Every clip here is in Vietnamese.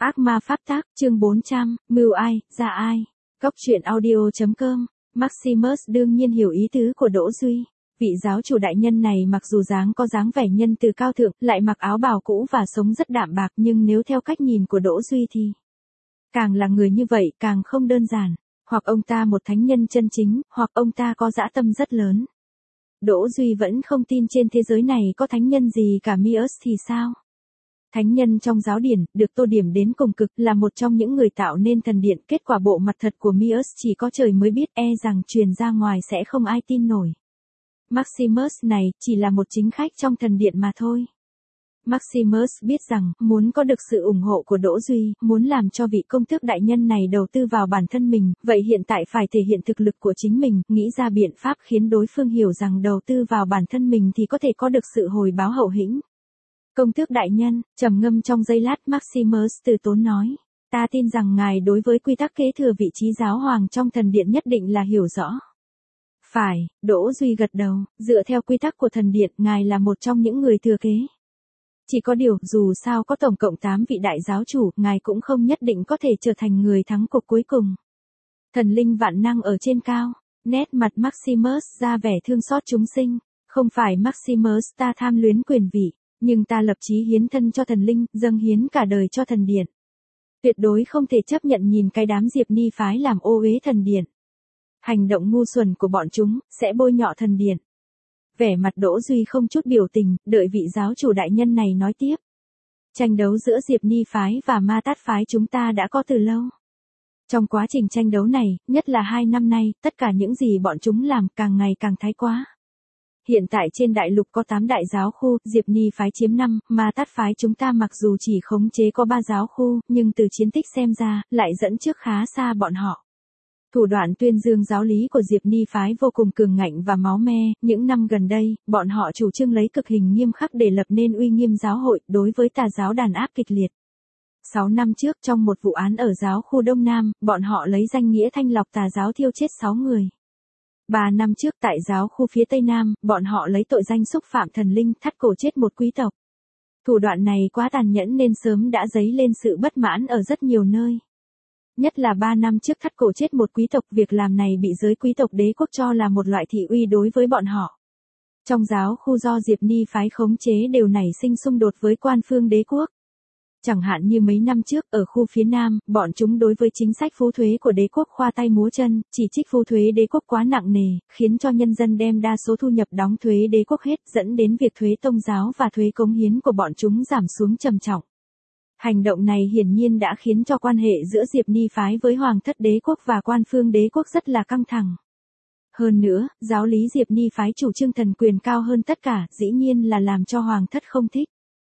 Ác ma pháp tác, chương 400, mưu ai, ra ai. Góc truyện audio.com. Maximus đương nhiên hiểu ý tứ của Đỗ Duy. Vị giáo chủ đại nhân này mặc dù có dáng vẻ nhân từ cao thượng, lại mặc áo bào cũ và sống rất đạm bạc, nhưng nếu theo cách nhìn của Đỗ Duy thì càng là người như vậy càng không đơn giản. Hoặc ông ta một thánh nhân chân chính, hoặc ông ta có dã tâm rất lớn. Đỗ Duy vẫn không tin trên thế giới này có thánh nhân gì cả. Mius thì sao? Thánh nhân trong giáo điển, được tô điểm đến cùng cực, là một trong những người tạo nên thần điện. Kết quả bộ mặt thật của Mius chỉ có trời mới biết, rằng truyền ra ngoài sẽ không ai tin nổi. Maximus này, chỉ là một chính khách trong thần điện mà thôi. Maximus biết rằng, muốn có được sự ủng hộ của Đỗ Duy, muốn làm cho vị công tước đại nhân này đầu tư vào bản thân mình, vậy hiện tại phải thể hiện thực lực của chính mình, nghĩ ra biện pháp khiến đối phương hiểu rằng đầu tư vào bản thân mình thì có thể có được sự hồi báo hậu hĩnh. Công tước đại nhân, trầm ngâm trong giây lát, Maximus từ tốn nói, ta tin rằng ngài đối với quy tắc kế thừa vị trí giáo hoàng trong thần điện nhất định là hiểu rõ. Phải, Đỗ Duy gật đầu, dựa theo quy tắc của thần điện, ngài là một trong những người thừa kế. Chỉ có điều, dù sao có tổng cộng 8 vị đại giáo chủ, ngài cũng không nhất định có thể trở thành người thắng cuộc cuối cùng. Thần linh vạn năng ở trên cao, nét mặt Maximus ra vẻ thương xót chúng sinh, không phải Maximus ta tham luyến quyền vị, nhưng ta lập chí hiến thân cho thần linh, dâng hiến cả đời cho thần điện. Tuyệt đối không thể chấp nhận nhìn cái đám Diệp Ni phái làm ô uế thần điện. Hành động ngu xuẩn của bọn chúng, sẽ bôi nhọ thần điện. Vẻ mặt Đỗ Duy không chút biểu tình, đợi vị giáo chủ đại nhân này nói tiếp. Tranh đấu giữa Diệp Ni phái và Ma Tát phái chúng ta đã có từ lâu. Trong quá trình tranh đấu này, nhất là 2 năm nay, tất cả những gì bọn chúng làm càng ngày càng thái quá. Hiện tại trên đại lục có 8 đại giáo khu, Diệp Ni phái chiếm 5, Ma Tát phái chúng ta mặc dù chỉ khống chế có 3 giáo khu, nhưng từ chiến tích xem ra, lại dẫn trước khá xa bọn họ. Thủ đoạn tuyên dương giáo lý của Diệp Ni phái vô cùng cường ngạnh và máu me, những năm gần đây, bọn họ chủ trương lấy cực hình nghiêm khắc để lập nên uy nghiêm giáo hội, đối với tà giáo đàn áp kịch liệt. 6 năm trước trong một vụ án ở giáo khu Đông Nam, bọn họ lấy danh nghĩa thanh lọc tà giáo thiêu chết 6 người. 3 năm trước tại giáo khu phía Tây Nam, bọn họ lấy tội danh xúc phạm thần linh thắt cổ chết một quý tộc. Thủ đoạn này quá tàn nhẫn nên sớm đã dấy lên sự bất mãn ở rất nhiều nơi. Nhất là 3 năm trước thắt cổ chết một quý tộc, việc làm này bị giới quý tộc đế quốc cho là một loại thị uy đối với bọn họ. Trong giáo khu do Diệp Ni phái khống chế đều nảy sinh xung đột với quan phương đế quốc. Chẳng hạn như mấy năm trước, ở khu phía Nam, bọn chúng đối với chính sách phú thuế của đế quốc khoa tay múa chân, chỉ trích phú thuế đế quốc quá nặng nề, khiến cho nhân dân đem đa số thu nhập đóng thuế đế quốc hết, dẫn đến việc thuế tôn giáo và thuế cống hiến của bọn chúng giảm xuống trầm trọng. Hành động này hiển nhiên đã khiến cho quan hệ giữa Diệp Ni phái với Hoàng thất đế quốc và quan phương đế quốc rất là căng thẳng. Hơn nữa, giáo lý Diệp Ni phái chủ trương thần quyền cao hơn tất cả, dĩ nhiên là làm cho Hoàng thất không thích.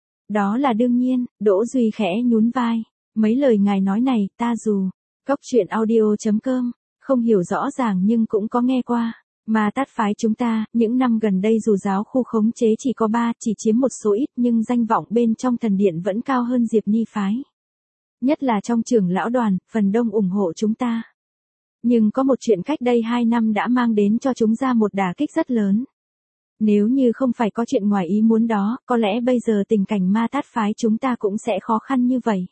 Đó là đương nhiên, Đỗ Duy khẽ nhún vai. Mấy lời ngài nói này, ta dù góc truyện audio.com, không hiểu rõ ràng nhưng cũng có nghe qua. Ma Tát phái chúng ta, những năm gần đây dù giáo khu khống chế chỉ có 3, chỉ chiếm một số ít nhưng danh vọng bên trong thần điện vẫn cao hơn Diệp Ni phái. Nhất là trong trưởng lão đoàn, phần đông ủng hộ chúng ta. Nhưng có một chuyện cách đây 2 năm đã mang đến cho chúng ra một đả kích rất lớn. Nếu như không phải có chuyện ngoài ý muốn đó, có lẽ bây giờ tình cảnh Ma Tát phái chúng ta cũng sẽ khó khăn như vậy.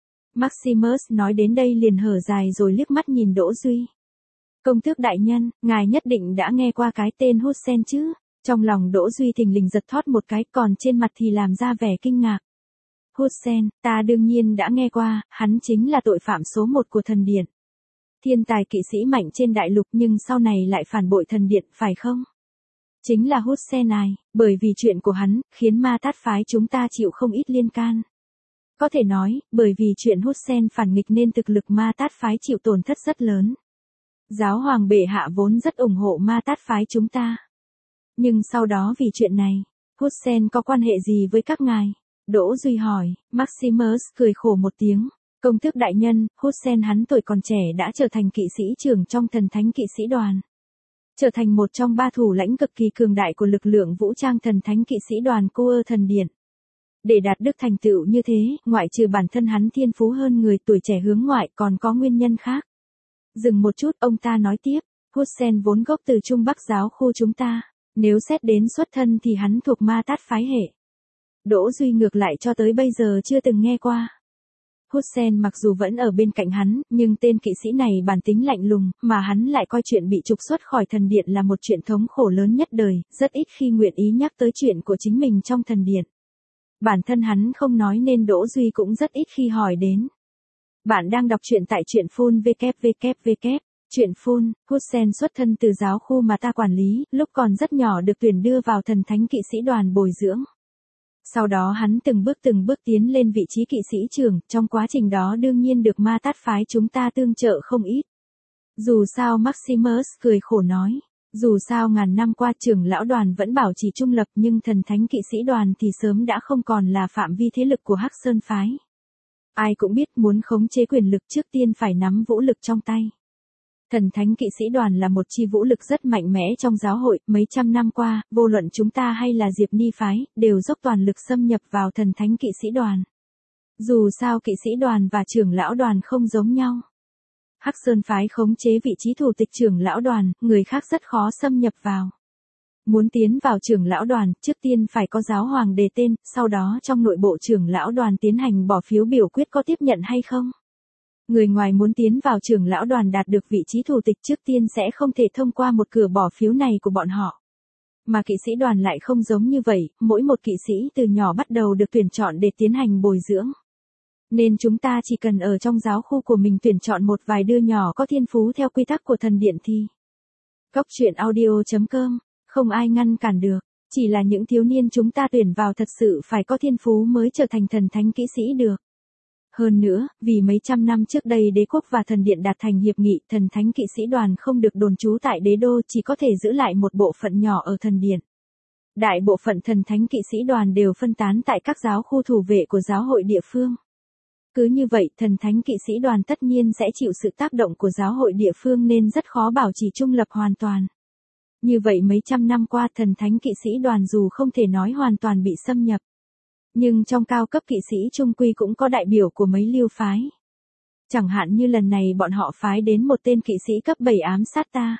Maximus nói đến đây liền hở dài rồi liếc mắt nhìn Đỗ Duy. Công tước đại nhân, ngài nhất định đã nghe qua cái tên Hussein chứ? Trong lòng Đỗ Duy thình lình giật thót một cái, còn trên mặt thì làm ra vẻ kinh ngạc. Hussein, ta đương nhiên đã nghe qua, hắn chính là tội phạm số 1 của thần điện. Thiên tài kỵ sĩ mạnh trên đại lục nhưng sau này lại phản bội thần điện, phải không? Chính là Hussein này, bởi vì chuyện của hắn, khiến Ma Tát phái chúng ta chịu không ít liên can. Có thể nói, bởi vì chuyện Hussein phản nghịch nên thực lực Ma Tát phái chịu tổn thất rất lớn. Giáo hoàng bệ hạ vốn rất ủng hộ Ma Tát phái chúng ta. Nhưng sau đó vì chuyện này, Hussein có quan hệ gì với các ngài? Đỗ Duy hỏi. Maximus cười khổ một tiếng. Công tước đại nhân, Hussein hắn tuổi còn trẻ đã trở thành kỵ sĩ trưởng trong thần thánh kỵ sĩ đoàn. Trở thành một trong 3 thủ lãnh cực kỳ cường đại của lực lượng vũ trang thần thánh kỵ sĩ đoàn Coeur thần điện. Để đạt được thành tựu như thế, ngoại trừ bản thân hắn thiên phú hơn người, tuổi trẻ hướng ngoại, còn có nguyên nhân khác. Dừng một chút, ông ta nói tiếp, Hussein vốn gốc từ Trung Bắc giáo khu chúng ta, nếu xét đến xuất thân thì hắn thuộc Ma Tát phái hệ. Đỗ Duy ngược lại cho tới bây giờ chưa từng nghe qua. Hussein mặc dù vẫn ở bên cạnh hắn, nhưng tên kỵ sĩ này bản tính lạnh lùng, mà hắn lại coi chuyện bị trục xuất khỏi thần điện là một chuyện thống khổ lớn nhất đời, rất ít khi nguyện ý nhắc tới chuyện của chính mình trong thần điện. Bản thân hắn không nói nên Đỗ Duy cũng rất ít khi hỏi đến. Bạn đang đọc truyện tại truyện phun www. Truyện phun, Hussein xuất thân từ giáo khu mà ta quản lý, lúc còn rất nhỏ được tuyển đưa vào thần thánh kỵ sĩ đoàn bồi dưỡng. Sau đó hắn từng bước tiến lên vị trí kỵ sĩ trưởng, trong quá trình đó đương nhiên được ma tát phái chúng ta tương trợ không ít. Dù sao Maximus cười khổ nói, dù sao ngàn năm qua trưởng lão đoàn vẫn bảo trì trung lập nhưng thần thánh kỵ sĩ đoàn thì sớm đã không còn là phạm vi thế lực của Hắc Sơn phái. Ai cũng biết muốn khống chế quyền lực trước tiên phải nắm vũ lực trong tay. Thần thánh kỵ sĩ đoàn là một chi vũ lực rất mạnh mẽ trong giáo hội, mấy trăm năm qua, vô luận chúng ta hay là Diệp Ni phái, đều dốc toàn lực xâm nhập vào thần thánh kỵ sĩ đoàn. Dù sao kỵ sĩ đoàn và trưởng lão đoàn không giống nhau. Hắc Sơn phái khống chế vị trí thủ tịch trưởng lão đoàn, người khác rất khó xâm nhập vào. Muốn tiến vào trưởng lão đoàn, trước tiên phải có giáo hoàng đề tên, sau đó trong nội bộ trưởng lão đoàn tiến hành bỏ phiếu biểu quyết có tiếp nhận hay không. Người ngoài muốn tiến vào trưởng lão đoàn đạt được vị trí thủ tịch trước tiên sẽ không thể thông qua một cửa bỏ phiếu này của bọn họ. Mà kỵ sĩ đoàn lại không giống như vậy, mỗi một kỵ sĩ từ nhỏ bắt đầu được tuyển chọn để tiến hành bồi dưỡng. Nên chúng ta chỉ cần ở trong giáo khu của mình tuyển chọn một vài đứa nhỏ có thiên phú theo quy tắc của thần điện thì. Góc truyện audio.com, không ai ngăn cản được, chỉ là những thiếu niên chúng ta tuyển vào thật sự phải có thiên phú mới trở thành thần thánh kỵ sĩ được. Hơn nữa, vì mấy trăm năm trước đây đế quốc và thần điện đạt thành hiệp nghị, thần thánh kỵ sĩ đoàn không được đồn trú tại đế đô, chỉ có thể giữ lại một bộ phận nhỏ ở thần điện. Đại bộ phận thần thánh kỵ sĩ đoàn đều phân tán tại các giáo khu thủ vệ của giáo hội địa phương. Cứ như vậy, thần thánh kỵ sĩ đoàn tất nhiên sẽ chịu sự tác động của giáo hội địa phương nên rất khó bảo trì trung lập hoàn toàn. Như vậy mấy trăm năm qua thần thánh kỵ sĩ đoàn dù không thể nói hoàn toàn bị xâm nhập. Nhưng trong cao cấp kỵ sĩ trung quy cũng có đại biểu của mấy lưu phái. Chẳng hạn như lần này bọn họ phái đến một tên kỵ sĩ cấp 7 ám sát ta.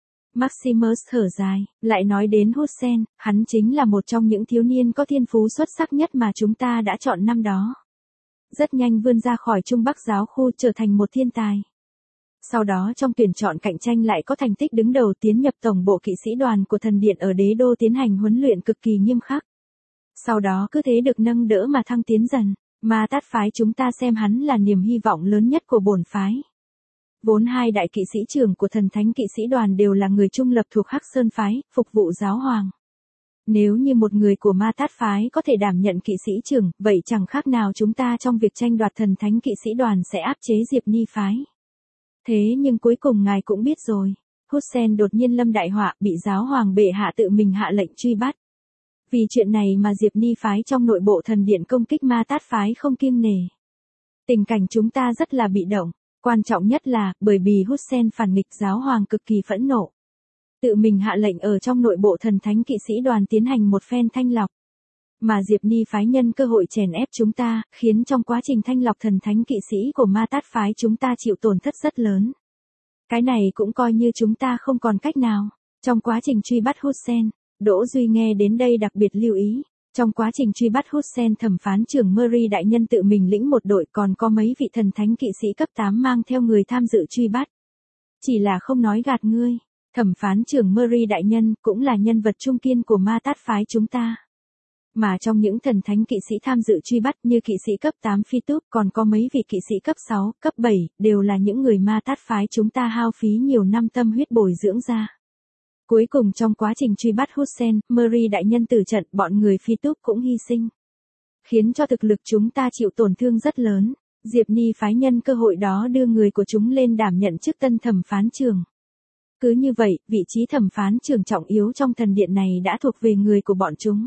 Maximus thở dài, lại nói đến Hussein, hắn chính là một trong những thiếu niên có thiên phú xuất sắc nhất mà chúng ta đã chọn năm đó. Rất nhanh vươn ra khỏi Trung Bắc giáo khu trở thành một thiên tài. Sau đó trong tuyển chọn cạnh tranh lại có thành tích đứng đầu tiến nhập tổng bộ kỵ sĩ đoàn của thần điện ở đế đô tiến hành huấn luyện cực kỳ nghiêm khắc. Sau đó cứ thế được nâng đỡ mà thăng tiến dần, mà tát phái chúng ta xem hắn là niềm hy vọng lớn nhất của bổn phái. Vốn hai đại kỵ sĩ trưởng của thần thánh kỵ sĩ đoàn đều là người trung lập thuộc Hắc Sơn phái, phục vụ giáo hoàng. Nếu như một người của ma tát phái có thể đảm nhận kỵ sĩ trưởng, vậy chẳng khác nào chúng ta trong việc tranh đoạt thần thánh kỵ sĩ đoàn sẽ áp chế Diệp Ni phái. Thế nhưng cuối cùng ngài cũng biết rồi, Hussein đột nhiên lâm đại họa, bị giáo hoàng bệ hạ tự mình hạ lệnh truy bắt. Vì chuyện này mà Diệp Ni phái trong nội bộ thần điện công kích ma tát phái không kiêng nể. Tình cảnh chúng ta rất là bị động, quan trọng nhất là, bởi vì Hussein phản nghịch giáo hoàng cực kỳ phẫn nộ. Tự mình hạ lệnh ở trong nội bộ thần thánh kỵ sĩ đoàn tiến hành một phen thanh lọc. Mà Diệp Ni phái nhân cơ hội chèn ép chúng ta, khiến trong quá trình thanh lọc thần thánh kỵ sĩ của ma tát phái chúng ta chịu tổn thất rất lớn. Cái này cũng coi như chúng ta không còn cách nào. Trong quá trình truy bắt Hussein, Đỗ Duy nghe đến đây đặc biệt lưu ý. Trong quá trình truy bắt Hussein, thẩm phán trưởng Murray đại nhân tự mình lĩnh một đội, còn có mấy vị thần thánh kỵ sĩ cấp 8 mang theo người tham dự truy bắt. Chỉ là không nói gạt ngươi, thẩm phán trưởng Murray đại nhân cũng là nhân vật trung kiên của ma tát phái chúng ta. Mà trong những thần thánh kỵ sĩ tham dự truy bắt như kỵ sĩ cấp 8 Phi Túp, còn có mấy vị kỵ sĩ cấp 6, cấp 7, đều là những người ma tát phái chúng ta hao phí nhiều năm tâm huyết bồi dưỡng ra. Cuối cùng trong quá trình truy bắt Hussein, Murray đại nhân tử trận, bọn người Phi Túp cũng hy sinh. Khiến cho thực lực chúng ta chịu tổn thương rất lớn. Diệp Ni phái nhân cơ hội đó đưa người của chúng lên đảm nhận chức tân thẩm phán trưởng. Cứ như vậy, vị trí thẩm phán trưởng trọng yếu trong thần điện này đã thuộc về người của bọn chúng.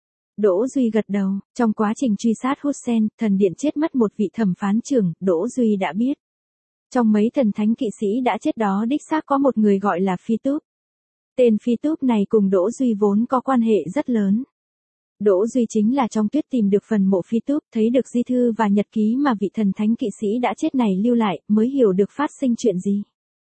Đỗ Duy gật đầu, trong quá trình truy sát Hussein, thần điện chết mất một vị thẩm phán trưởng, Đỗ Duy đã biết. Trong mấy thần thánh kỵ sĩ đã chết đó đích xác có một người gọi là Phi Túp. Tên Phi Túp này cùng Đỗ Duy vốn có quan hệ rất lớn. Đỗ Duy chính là trong tuyết tìm được phần mộ Phi Túp, thấy được di thư và nhật ký mà vị thần thánh kỵ sĩ đã chết này lưu lại, mới hiểu được phát sinh chuyện gì.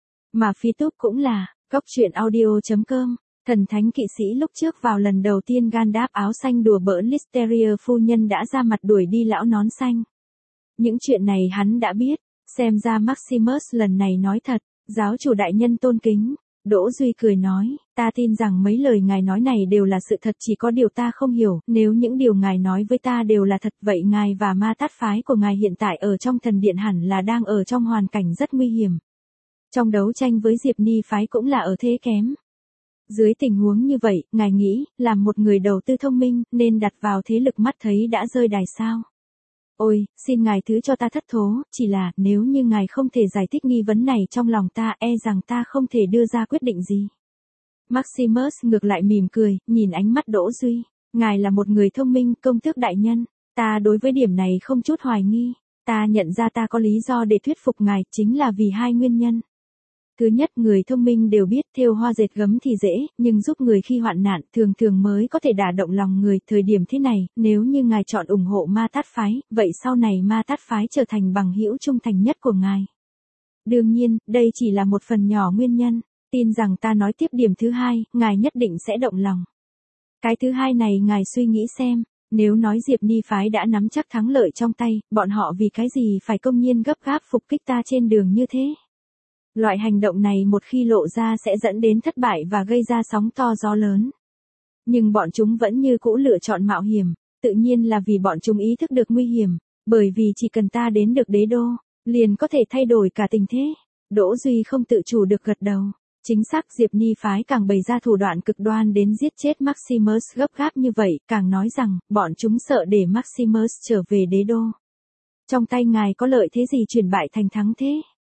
Mà Phi Túp cũng là, góc truyện audio.com, thần thánh kỵ sĩ lúc trước vào lần đầu tiên Gandalf áo xanh đùa bỡn Listeria phu nhân đã ra mặt đuổi đi lão nón xanh. Những chuyện này hắn đã biết, xem ra Maximus lần này nói thật, giáo chủ đại nhân tôn kính. Đỗ Duy cười nói, ta tin rằng mấy lời ngài nói này đều là sự thật, chỉ có điều ta không hiểu, nếu những điều ngài nói với ta đều là thật vậy ngài và ma tát phái của ngài hiện tại ở trong thần điện hẳn là đang ở trong hoàn cảnh rất nguy hiểm. Trong đấu tranh với Diệp Ni phái cũng là ở thế kém. Dưới tình huống như vậy, ngài nghĩ, làm một người đầu tư thông minh, nên đặt vào thế lực mắt thấy đã rơi đài sao? Ôi, xin ngài thứ cho ta thất thố, chỉ là, nếu như ngài không thể giải thích nghi vấn này trong lòng ta, e rằng ta không thể đưa ra quyết định gì. Maximus ngược lại mỉm cười, nhìn ánh mắt Đỗ Duy. Ngài là một người thông minh, công tước đại nhân. Ta đối với điểm này không chút hoài nghi. Ta nhận ra ta có lý do để thuyết phục ngài, chính là vì hai nguyên nhân. Thứ nhất, người thông minh đều biết thêu hoa dệt gấm thì dễ, nhưng giúp người khi hoạn nạn thường thường mới có thể đả động lòng người. Thời điểm thế này, nếu như ngài chọn ủng hộ ma tát phái, vậy sau này ma tát phái trở thành bằng hữu trung thành nhất của ngài. Đương nhiên, đây chỉ là một phần nhỏ nguyên nhân. Tin rằng ta nói tiếp điểm thứ hai, ngài nhất định sẽ động lòng. Cái thứ hai này ngài suy nghĩ xem, nếu nói Diệp Ni phái đã nắm chắc thắng lợi trong tay, bọn họ vì cái gì phải công nhiên gấp gáp phục kích ta trên đường như thế? Loại hành động này một khi lộ ra sẽ dẫn đến thất bại và gây ra sóng to gió lớn. Nhưng bọn chúng vẫn như cũ lựa chọn mạo hiểm, tự nhiên là vì bọn chúng ý thức được nguy hiểm, bởi vì chỉ cần ta đến được đế đô, liền có thể thay đổi cả tình thế. Đỗ Duy không tự chủ được gật đầu. Chính xác, Diệp Ni phái càng bày ra thủ đoạn cực đoan đến giết chết Maximus gấp gáp như vậy, càng nói rằng, bọn chúng sợ để Maximus trở về đế đô. Trong tay ngài có lợi thế gì chuyển bại thành thắng thế?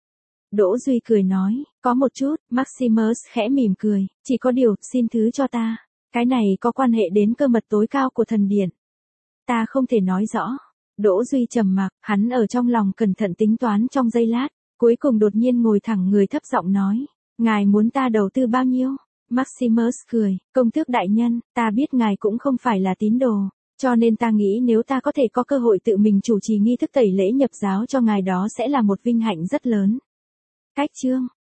Đỗ Duy cười nói, có một chút. Maximus khẽ mỉm cười, chỉ có điều, xin thứ cho ta. Cái này có quan hệ đến cơ mật tối cao của thần điện. Ta không thể nói rõ. Đỗ Duy trầm mặc, hắn ở trong lòng cẩn thận tính toán trong giây lát, cuối cùng đột nhiên ngồi thẳng người thấp giọng nói, ngài muốn ta đầu tư bao nhiêu? Maximus cười, công tước đại nhân, ta biết ngài cũng không phải là tín đồ, cho nên ta nghĩ nếu ta có thể có cơ hội tự mình chủ trì nghi thức tẩy lễ nhập giáo cho ngài đó sẽ là một vinh hạnh rất lớn. Cách chương